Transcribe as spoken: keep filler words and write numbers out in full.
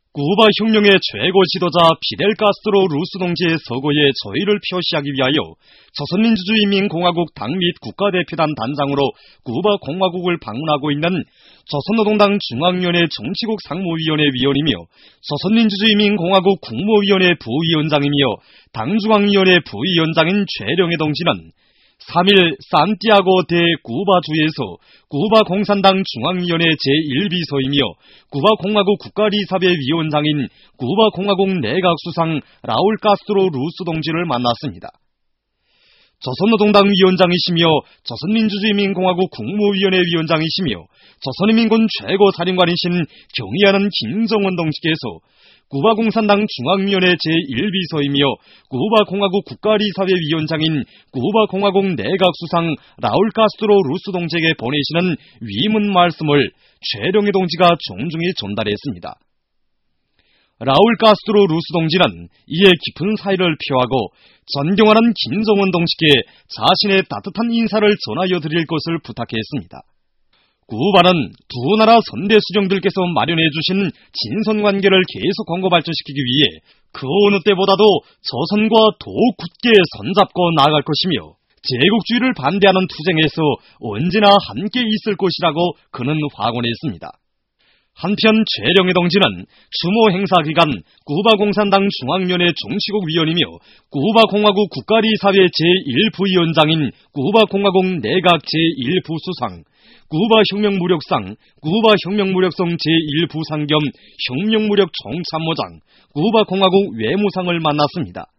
쿠바 혁명의 최고 지도자 피델 카스트로 루스 동지의 서거에 저의를 표시하기 위하여 조선민주주의인민공화국 당 및 국가대표단 단장으로 쿠바 공화국을 방문하고 있는 조선노동당 중앙위원회 정치국 상무위원회 위원이며 조선민주주의인민공화국 국무위원회 부위원장이며 당중앙위원회 부위원장인 최령해 동지는 삼 일 산티아고 대 쿠바주에서 쿠바 공산당 중앙위원회 제일 비서이며 쿠바 공화국 국가리사회 위원장인 쿠바 공화국 내각수상 라울 카스트로 루스 동지를 만났습니다. 조선노동당 위원장이시며 조선민주주의인민공화국 국무위원회 위원장이시며 조선인민군 최고사령관이신 경의하는 김정은 동지께서 쿠바 공산당 중앙위원회 제일 비서이며 쿠바 공화국 국가리사회 위원장인 쿠바 공화국 내각수상 라울 카스트로 루스 동지에게 보내시는 위문 말씀을 최령해 동지가 정중히 전달했습니다. 라울 카스트로 루스 동지는 이에 깊은 사의를 표하고 존경하는 김정은 동지께 자신의 따뜻한 인사를 전하여 드릴 것을 부탁했습니다. 쿠바는 두 나라 선대 수령들께서 마련해 주신 친선관계를 계속 공고 발전시키기 위해 그 어느 때보다도 조선과 더욱 굳게 손잡고 나아갈 것이며 제국주의를 반대하는 투쟁에서 언제나 함께 있을 것이라고 그는 확언했습니다. 한편 최령해 동지는 추모 행사 기간 쿠바 공산당 중앙위원회 정치국 위원이며 쿠바 공화국 국가리사회 제일 부위원장인 쿠바 공화국 내각 제일 부수상, 쿠바 혁명무력상, 쿠바 혁명무력성 제일 부상 겸 혁명무력 총참모장, 쿠바 공화국 외무상을 만났습니다.